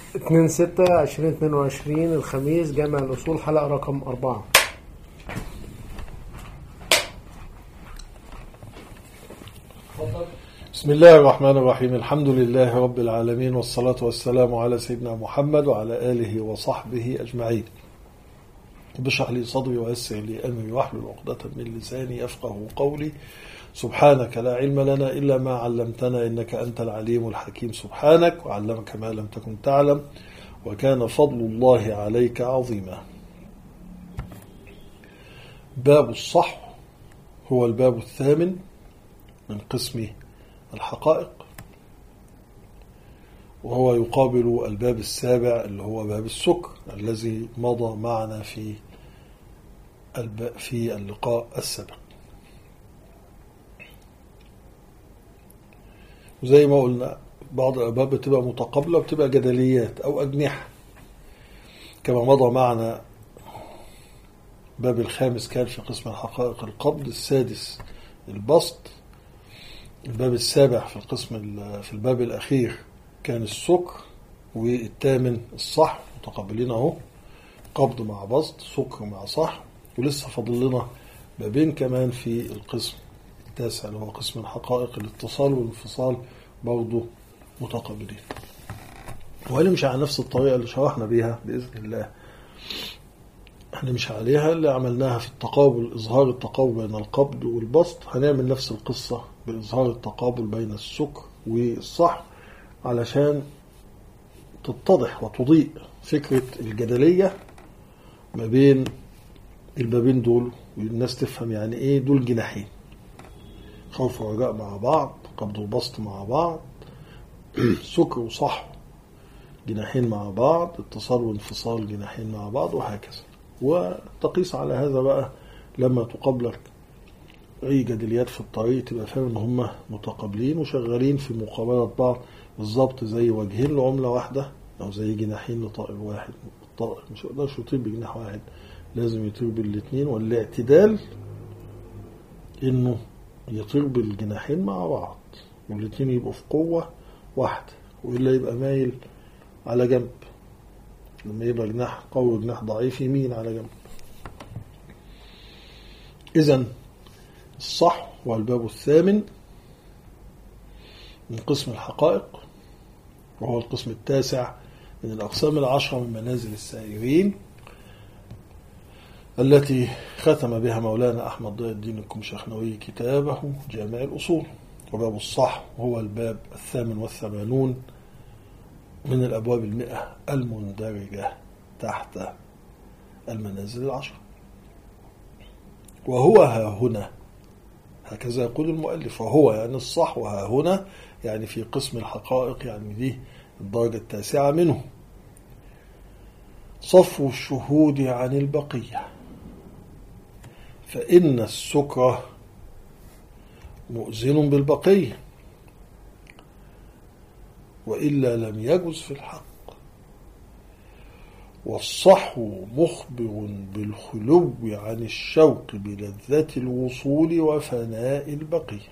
2/6/2022 الخميس، جامع الأصول، حلقة رقم 4. بسم الله الرحمن الرحيم. الحمد لله رب العالمين، والصلاة والسلام على سيدنا محمد وعلى آله وصحبه أجمعين. اشرح لي صدري ويسر لي أمري واحلل عقدة من لساني يفقه قولي. سبحانك لا علم لنا إلا ما علمتنا إنك أنت العليم الحكيم. سبحانك وعلمك ما لم تكن تعلم وكان فضل الله عليك عظيما. باب الصحو هو الباب الثامن من قسم الحقائق، وهو يقابل الباب السابع اللي هو باب السكر الذي مضى معنا في اللقاء السابق. وزي ما قلنا بعض الأبواب بتبقى متقابلة وبتبقى جدليات أو أجنحة، كما مضى معنا باب الخامس كان في قسم الحقائق القبض، السادس البسط، الباب السابع في الباب الأخير كان السكر، والثامن الصحو. متقابلين اهو، قبض مع بسط، سكر مع صحو. ولسه فاضل لنا بابين كمان في القسم التاسع اللي هو قسم الحقائق، الاتصال والانفصال، برضه متقابلين. وهنمشي على نفس الطريقة اللي شرحنا بيها بإذن الله. هنمشي عليها اللي عملناها في التقابل، إظهار التقابل بين القبض والبسط. هنعمل نفس القصة بإظهار التقابل بين السكر والصحو علشان تتضح وتضيء فكرة الجدلية ما بين البابين دول، والناس تفهم يعني ايه دول جناحين: خوف ورجاء مع بعض، قبض وبسط مع بعض، سكر وصحو جناحين مع بعض، اتصال وانفصال جناحين مع بعض، وهكذا. وتقيس على هذا بقى لما تقابلك اي جدليات في الطريق تبقى فاهم ان هم متقابلين وشغالين في مقابلة بعض، بالظبط زي وجهين لعملة واحدة او زي جناحين لطائر واحد. الطائر مش يقدرش يطير بجناح واحد، لازم يطير بالاثنين. والاعتدال انه يطير بالجناحين مع بعض والاثنين يبقوا في قوة واحدة، وإلا يبقى مايل على جنب. لما يبقى جناح قوي وجناح ضعيف يمين على جنب. إذن الصحو هو الباب الثامن من قسم الحقائق، وهو القسم التاسع من الأقسام العشرة من منازل السائرين التي ختم بها مولانا أحمد ضياء الدين الكمشخنوي كتابه جامع الأصول. وباب الصحو هو الباب 88 من الأبواب 100 المندرجة تحت المنازل العشرة. وهو ها هنا، هكذا يقول المؤلف، وهو يعني الصحو، ها هنا يعني في قسم الحقائق، يعني دي الدرجة التاسعة منه. صفو الشهود عن البقية، فإن السكر مؤذن بالبقية وإلا لم يجز في الحق. والصحو مخبر بالخلو عن الشوق بلذة الوصول وفناء البقية،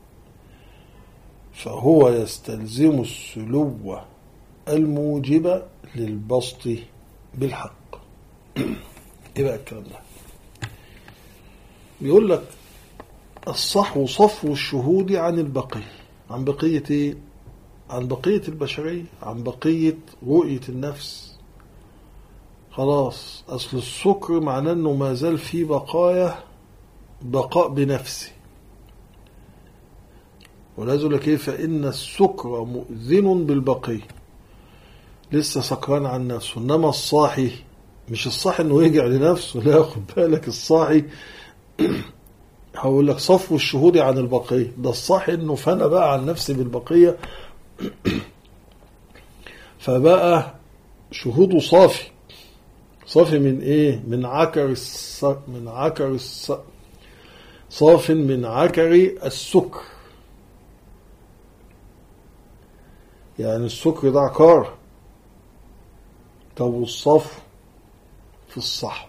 فهو يستلزم السلو الموجب للبسط بالحق. ايه بقى الكلام ده؟ بيقول لك الصحو صفو الشهود عن البقية. عن بقية ايه؟ عن بقية البشرية، عن بقية رؤية النفس. خلاص، أصل السكر معناه أنه ما زال في بقاء بنفسه. ولازم لك إيه؟ فإن السكر مؤذن بالبقية، لسه سكران عن نفسه. إنما الصاحي مش الصاحي أنه يرجع لنفسه، لا، خد بالك، الصاحي هقول لك صفو الشهود عن البقية، ده الصاحي أنه فنى بقى عن نفسه بالبقية فبقى شهوده صافي من ايه؟ صاف من عكر السكر. يعني السكر ده عكار. طب والصف في الصحو،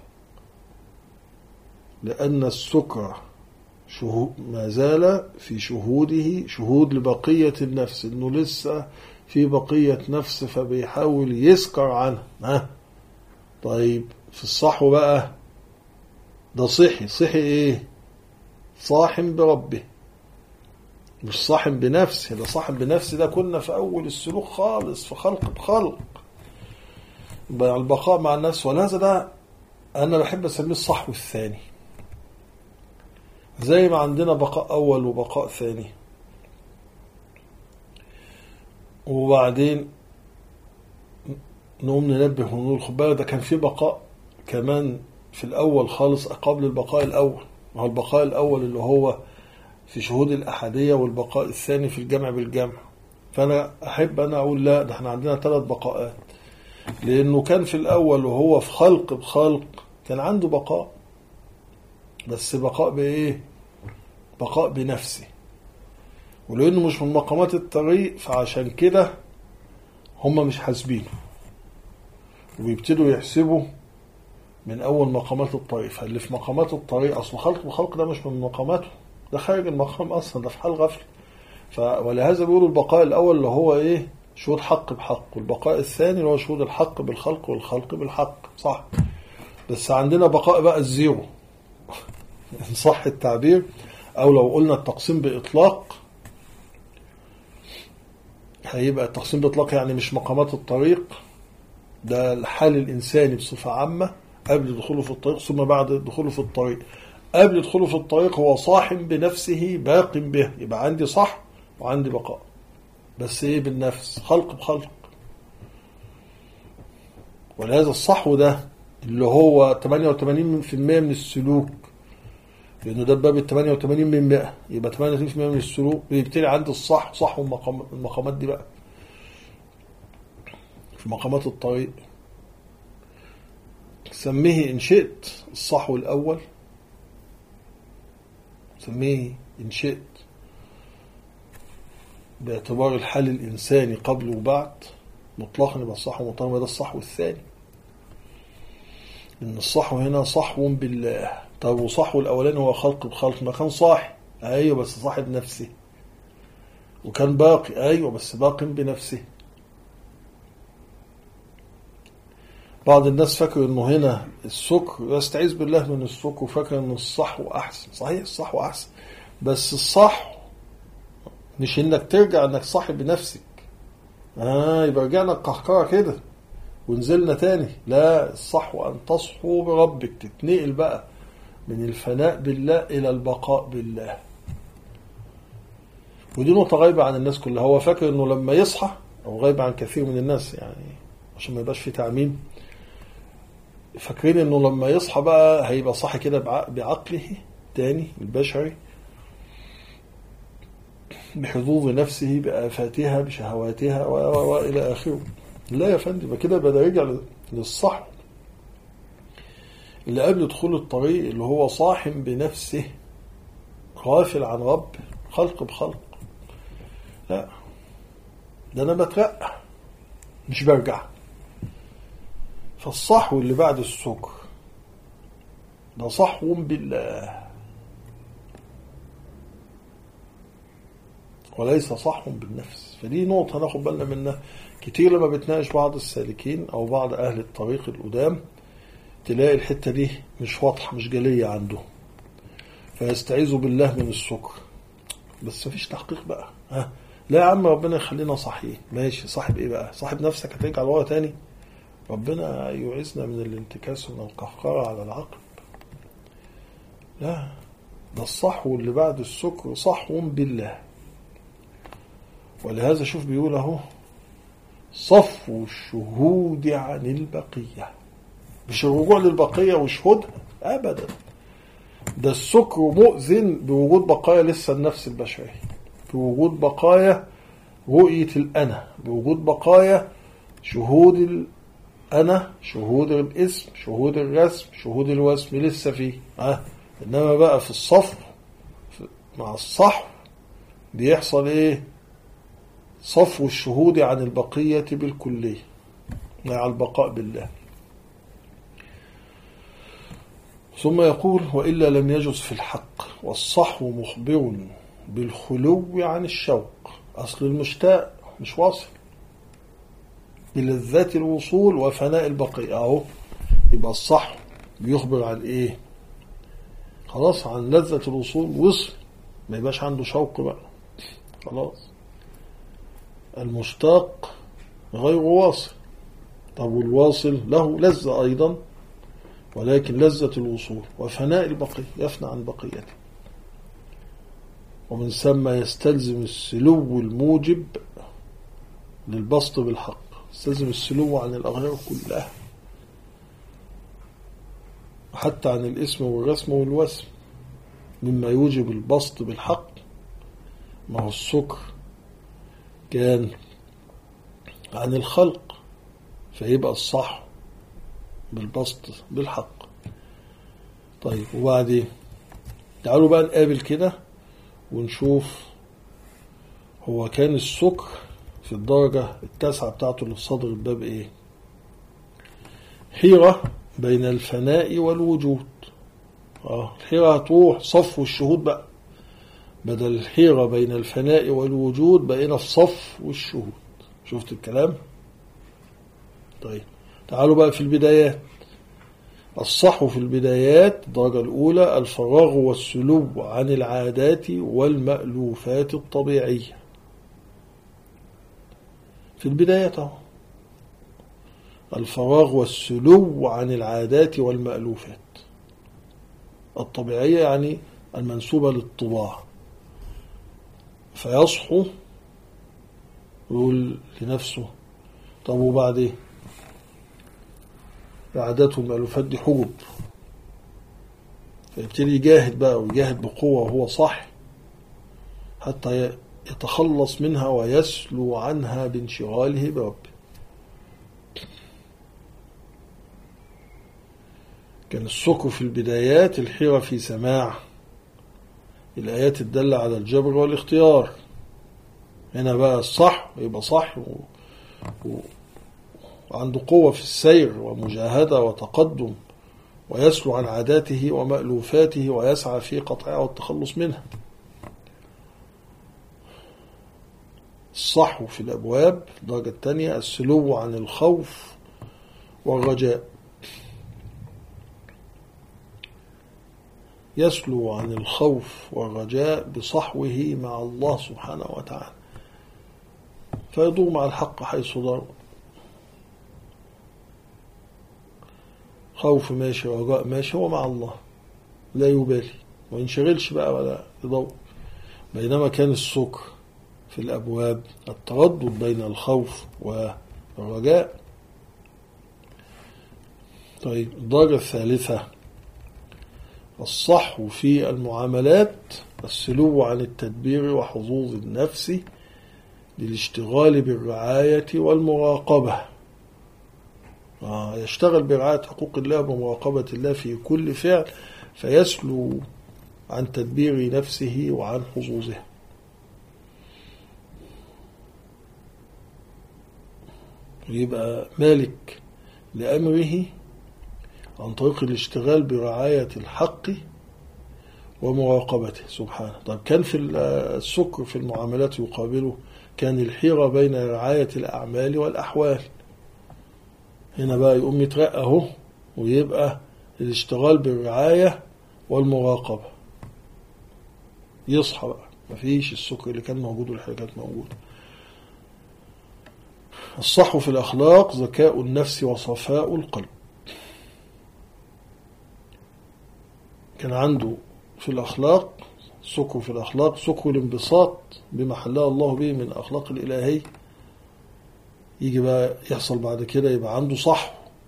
لأن السكر ما زال في شهوده شهود لبقية النفس، انه لسه في بقية نفس فبيحاول يسكر عنها. طيب في الصحو بقى ده صحي ايه؟ صاحم بربه، مش صاحم بنفسه. ده صاحم بنفسه ده كنا في أول السلوك خالص، في خلق بخلق، البقاء مع النفس. ولهذا ده أنا بحب أسميه الصحو الثاني، زي ما عندنا بقاء أول وبقاء ثاني. وبعدين نقوم ننبه ونقول خد بالك ده كان في بقاء كمان في الأول خالص قبل البقاء الأول. هو البقاء الأول اللي هو في شهود الأحدية، والبقاء الثاني في الجمع بالجمع. فأنا أحب أنا أقول لا، ده احنا عندنا 3 بقاءات، لأنه كان في الأول وهو في خلق بخلق كان عنده بقاء، بس بقاء بإيه؟ بقاء بنفسه. ولأنه مش من مقامات الطريق فعشان كده هم مش حاسبينه، وبيبتدوا يحسبوا من أول مقامات الطريق. فاللي في مقامات الطريق أصل خلق بخلق ده مش من مقاماته، ده خارج المقام أصلا، ده في حال غفل. ولهذا بيقولوا البقاء الأول اللي هو إيه؟ شهود حق بحق، والبقاء الثاني اللي هو شهود الحق بالخلق والخلق بالحق. صح، بس عندنا بقاء بقى الزيرو إن صح التعبير، أو لو قلنا التقسيم بإطلاق هيبقى التقسيم بإطلاق يعني مش مقامات الطريق، ده الحال الإنساني بصفة عامة قبل دخوله في الطريق ثم بعد دخوله في الطريق. قبل دخوله في الطريق هو صاحب بنفسه باق به، يبقى عندي صح وعندي بقاء، بس ايه؟ بالنفس، خلق بخلق. ولهذا الصحو ده اللي هو 88% من السلوك، لأنه ده باب 88 من 100، يبقى 88% من السلوك بيبتدي عند الصح. صح المقامات دي بقى في مقامات الطريق، سميه إن شئت الصحو الأول، سميه إن شئت باعتبار الحال الإنساني قبل وبعد مطلقا، يبقى الصحو مطلقا ده الصحو الثاني. إن الصحو هنا صحو بالله. طب وصحو الأولاني هو خلق بخلق، ما كان صاحي أيوة بس صاحب نفسه، وكان باقي أيوة بس باق بنفسه. بعض الناس فاكر إنه هنا السكر، يستعيذ بالله من السكر، وفاكر إن الصحو أحسن. صحيح الصحو أحسن، بس الصحو مش إنك ترجع إنك صاحب بنفسك، يبقى رجعنا القهقرة كده ونزلنا تاني. لا، الصحو أن تصحو بربك، تتنقل بقى من الفناء بالله إلى البقاء بالله. ودي نقطة غايبة عن الناس كلها. هو فاكر إنه لما يصحى، أو غايبة عن كثير من الناس يعني عشان ما يبقاش في تعميم، فاكرين إنه لما يصحى بقى هيبقى صاحي كده بعقله تاني البشري، بحظوظ نفسه بآفاتها بشهواتها وإلى آخره. لا يا فندم، كده بدأ يرجع للصح اللي قبل دخول الطريق، اللي هو صاحب بنفسه غافل عن رب، خلق بخلق. لا، ده أنا بترقى مش برجع. فالصحو اللي بعد السكر ده صحو بالله وليس صحو بالنفس. فدي نقطة ناخد بالنا منها كتير لما بتناقش بعض السالكين أو بعض أهل الطريق القدام، تلاقي الحتة دي مش واضحة مش جلية عندهم، فيستعيذوا بالله من السكر، بس مفيش تحقيق بقى. لا يا عم، ربنا يخلينا صحيح. ماشي، صاحب ايه بقى؟ صاحب نفسك هترجع لورا تاني؟ ربنا يعيذنا من الانتكاس ومن القهقرة على العقل. لا، ده الصحو اللي بعد السكر صحو بالله. ولهذا شوف بيقول اهو صفو الشهود عن البقية، مش الرجوع للبقية وشهودها أبدا. ده السكر مؤذن بوجود بقايا لسه النفس البشري، بوجود بقايا رؤية الأنا، بوجود بقايا شهود الأنا، شهود الاسم، شهود الرسم، شهود الوسم لسه فيه. إنما بقى في الصف مع الصحو بيحصل إيه؟ صفو الشهود عن البقية بالكلية مع البقاء بالله. ثم يقول وإلا لم يجز في الحق، والصحو مخبر بالخلو عن الشوق. أصل المشتاق مش واصل، بلذات الوصول وفناء البقية. اهو يبقى الصح بيخبر عن ايه؟ خلاص عن لذة الوصول، وصل، ما يبقاش عنده شوق بقى خلاص. المشتاق غير واصل. طب والواصل له لذة أيضا، ولكن لذة الوصول وفناء البقية، يفنى عن بقيته. ومن ثم يستلزم السلو الموجب للبسط بالحق، يستلزم السلو عن الأغيار كلها، وحتى عن الاسم والرسم والوسم، مما يوجب البسط بالحق. ما هو السكر كان عن الخلق، فيبقى الصح بالبسط بالحق. طيب وبعدين تعالوا بقى نقابل كده ونشوف هو كان السكر في الدرجة التاسعة بتاعته اللي في صدر الباب ايه؟ حيرة بين الفناء والوجود. الحيرة هتروح صف الشهود بقى، بدل الحيرة بين الفناء والوجود بقينا في صف والشهود. شفت الكلام؟ طيب تعالوا بقى في البدايات. الصح في البدايات الدرجة الأولى الفراغ والسلو عن العادات والمألوفات الطبيعية. في البدايات الفراغ والسلو عن العادات والمألوفات الطبيعية، يعني المنسوبة للطباع. فيصحو يقول لنفسه طب وبعدين العادات والمألوفات دي حجب، فيبتدي يجاهد بقى، ويجاهد بقوة وهو صح حتى يتخلص منها ويسلو عنها بانشغاله بربه. كان السكر في البدايات الحيرة في سماع الآيات الدالة على الجبر والاختيار. هنا بقى الصح يبقى صح وعنده قوة في السير ومجاهدة وتقدم، ويسلو عن عاداته ومألوفاته ويسعى في قطعها والتخلص منها. الصحو في الأبواب الدرجة الثانية السلو عن الخوف والرجاء. يسلو عن الخوف والرجاء بصحوه مع الله سبحانه وتعالى، فيدور مع الحق حيث دار. خوف ماشي، رجاء ماشي، هو مع الله لا يبالي، ما ينشغلش بقى ولا يدور. بينما كان السكر في الأبواب التردد بين الخوف والرجاء. طيب الدرجة الثالثة الصحو في المعاملات السلو عن التدبير وحظوظ النفس للاشتغال بالرعاية والمراقبة. يشتغل برعاية حقوق الله ومراقبة الله في كل فعل، فيسلو عن تدبير نفسه وعن حظوظها. يبقى مالك لأمره عن طريق الاشتغال برعاية الحق ومراقبته سبحانه. طيب كان في السكر في المعاملات يقابله كان الحيرة بين رعاية الأعمال والأحوال. هنا بقى يقوم يترقى اهو ويبقى الاشتغال بالرعاية والمراقبة، يصحى بقى، مفيش السكر اللي كان موجود والحاجة كانت موجودة. الصحو في الأخلاق ذكاء النفس وصفاء القلب. كان عنده في الأخلاق سكر، في الأخلاق سكر الانبساط بما حلاه الله به من أخلاق الإلهية. يجي بقى يحصل بعد كده يبقى عنده صحو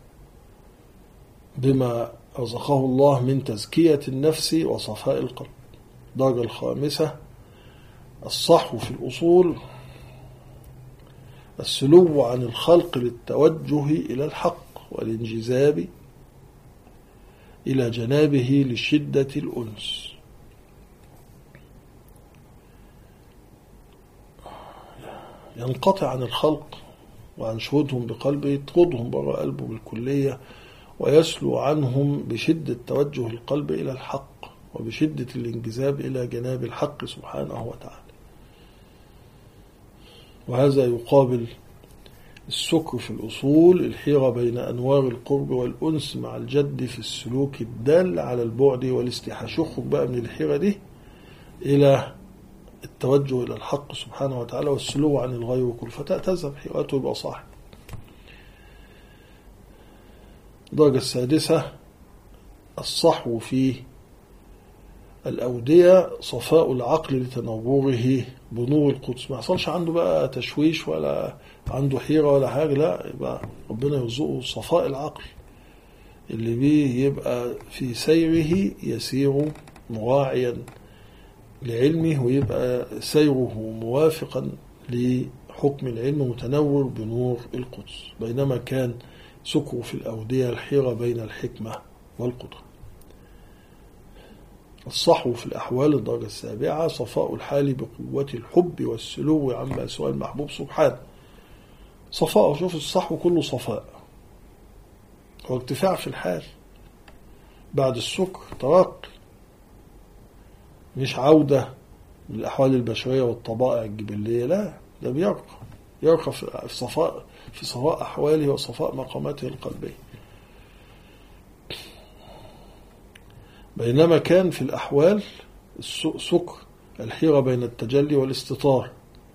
بما رزقه الله من تزكية النفس وصفاء القلب. الدرجة الخامسة الصحو في الأصول السلو عن الخلق للتوجه إلى الحق والانجذاب إلى جنابه لشدة الأنس. ينقطع عن الخلق وعن شهودهم بقلبه، يطردهم بره قلبه بالكلية، ويسلو عنهم بشدة توجه القلب إلى الحق وبشدة الانجذاب إلى جناب الحق سبحانه وتعالى. وهذا يقابل السكر في الأصول الحيرة بين أنوار القرب والأنس مع الجد في السلوك الدال على البعد والاستحاش. يخرج بقى من الحيرة دي إلى التوجه إلى الحق سبحانه وتعالى والسلو عن الغي وكل فتاة تذهب حيرته يبقى صاحب. الدرجة السادسة الصحو في الأودية صفاء العقل لتنوره بنور القدس. ما يحصلش عنده بقى تشويش ولا عنده حيرة ولا حاجة، لا، يبقى ربنا يرزقه صفاء العقل اللي بيه يبقى في سيره يسير مراعيا لعلمه، ويبقى سيره موافقا لحكم العلم متنور بنور القدس. بينما كان سكره في الأودية الحيرة بين الحكمة والقدرة. الصحو في الأحوال الدرجة السابعة صفاء الحال بقوة الحب والسلو عما سوى المحبوب سبحانه. صفاء، شوف الصحو كله صفاء وارتفاع في الحال بعد السكر، ترقي، مش عودة للأحوال البشرية والطبائع الجبلية، لا، ده يرقى في صفاء أحواله وصفاء مقاماته القلبية. بينما كان في الأحوال سكر الحيرة بين التجلي والاستطار،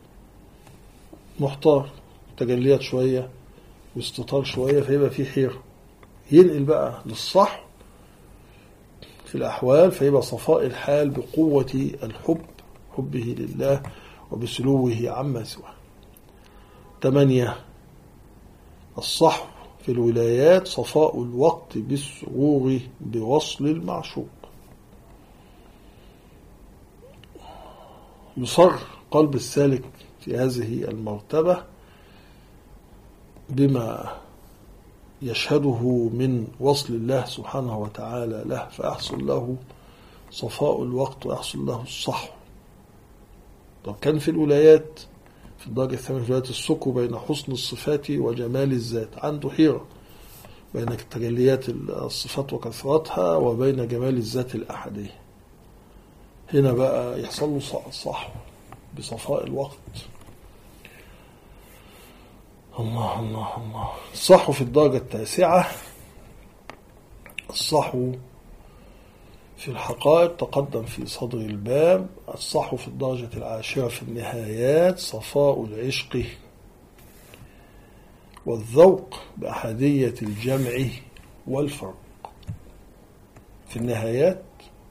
محتار، تجليات شوية واستطار شوية، فيبقى فيه حيرة. ينقل بقى للصح في الأحوال فيبقى صفاء الحال بقوة الحب، حبه لله وبسلوه عما سواه. 8 الصحو في الولايات صفاء الوقت بالسرور بوصل المعشوق. يصر قلب السالك في هذه المرتبة بما يشهده من وصل الله سبحانه وتعالى له، فيحصل له صفاء الوقت ويحصل له الصحو. طب كان في الولايات في الدرجة الثامنة في ولايات السكر بين حسن الصفات وجمال الذات، عنده حيرة بين تجليات الصفات وكثرتها وبين جمال الذات الأحدية. هنا بقى يحصل له صحو بصفاء الوقت. الله الله الله. الصحو في الدرجة التاسعة الصحو في الحقائق تقدم في صدر الباب. الصحو في الدرجة العاشرة في النهايات صفاء العشق والذوق بأحدية الجمع والفرق. في النهايات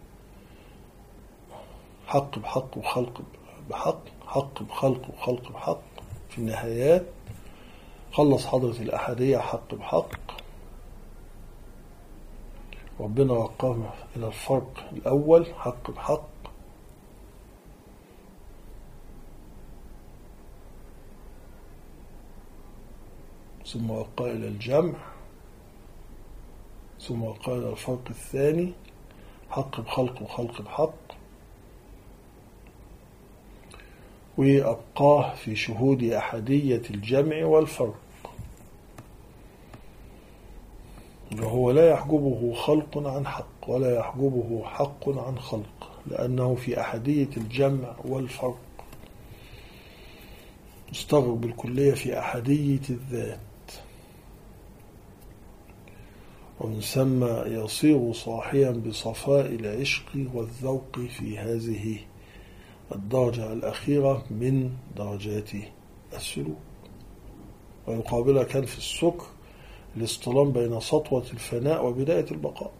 حق بحق وخلق بحق، حق بخلق وخلق بحق. في النهايات خلص حضرة الأحدية حق بحق، ربنا وقفنا إلى الفرق الأول حق بحق، ثم وقع إلى الجمع، ثم وقع إلى الفرق الثاني حق بخلق وخلق بحق، وأبقاه في شهود أحدية الجمع والفرق، وهو لا يحجبه خلق عن حق ولا يحجبه حق عن خلق، لأنه في أحدية الجمع والفرق مستغرق بالكلية في أحدية الذات، ومن ثم يصير صاحيا بصفاء العشق والذوق في هذه الدرجة الأخيرة من درجات السلوك. ويقابلها كان في السكر الاصطلام بين سطوة الفناء وبداية البقاء.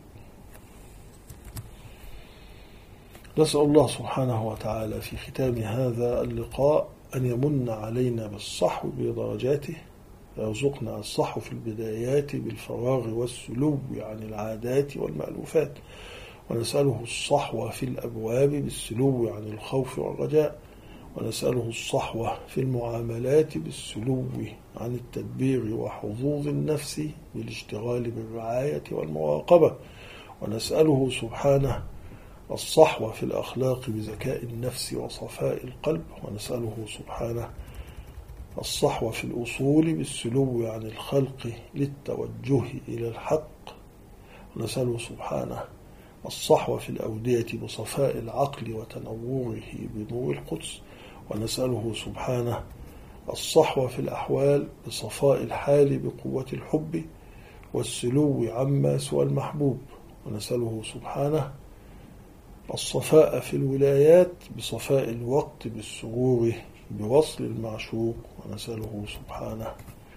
نسأل الله سبحانه وتعالى في ختام هذا اللقاء أن يمن علينا بالصحو بدرجاته، يرزقنا الصحو في البدايات بالفراغ والسلو عن العادات والمألوفات، ونسأله الصحو في الأبواب بالسلو عن الخوف والرجاء، ونسأله الصحو في المعاملات بالسلو عن التدبير وحظوظ النفس بالاشتغال بالرعاية والمراقبة، ونسأله سبحانه الصحو في الأخلاق بذكاء النفس وصفاء القلب، ونسأله سبحانه الصحو في الأصول بالسلو عن الخلق للتوجه إلى الحق، ونسأله سبحانه الصحو في الأودية بصفاء العقل وتنوره بنور القدس، ونسأله سبحانه الصحوة في الأحوال بصفاء الحال بقوة الحب والسلو عما سوى المحبوب، ونسأله سبحانه الصفاء في الولايات بصفاء الوقت بالسرور بوصل المعشوق، ونسأله سبحانه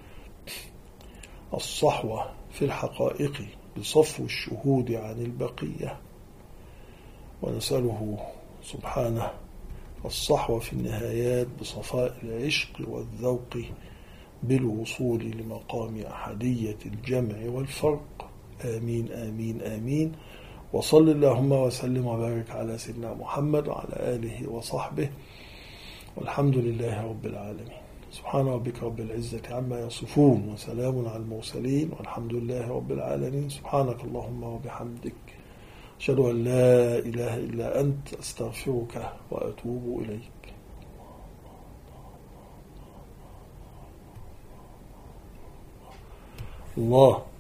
الصحوة في الحقائق بصفو الشهود عن البقية، ونسأله سبحانه الصحوة في النهايات بصفاء العشق والذوق بالوصول لمقام أحدية الجمع والفرق. آمين آمين آمين. وصل اللهم وسلم وبارك على سيدنا محمد وعلى آله وصحبه، والحمد لله رب العالمين. سبحان ربك رب العزة عما يصفون، وسلام على المرسلين، والحمد لله رب العالمين. سبحانك اللهم وبحمدك، أشهد أن لا إله إلا أنت، أستغفرك وأتوب إليك. الله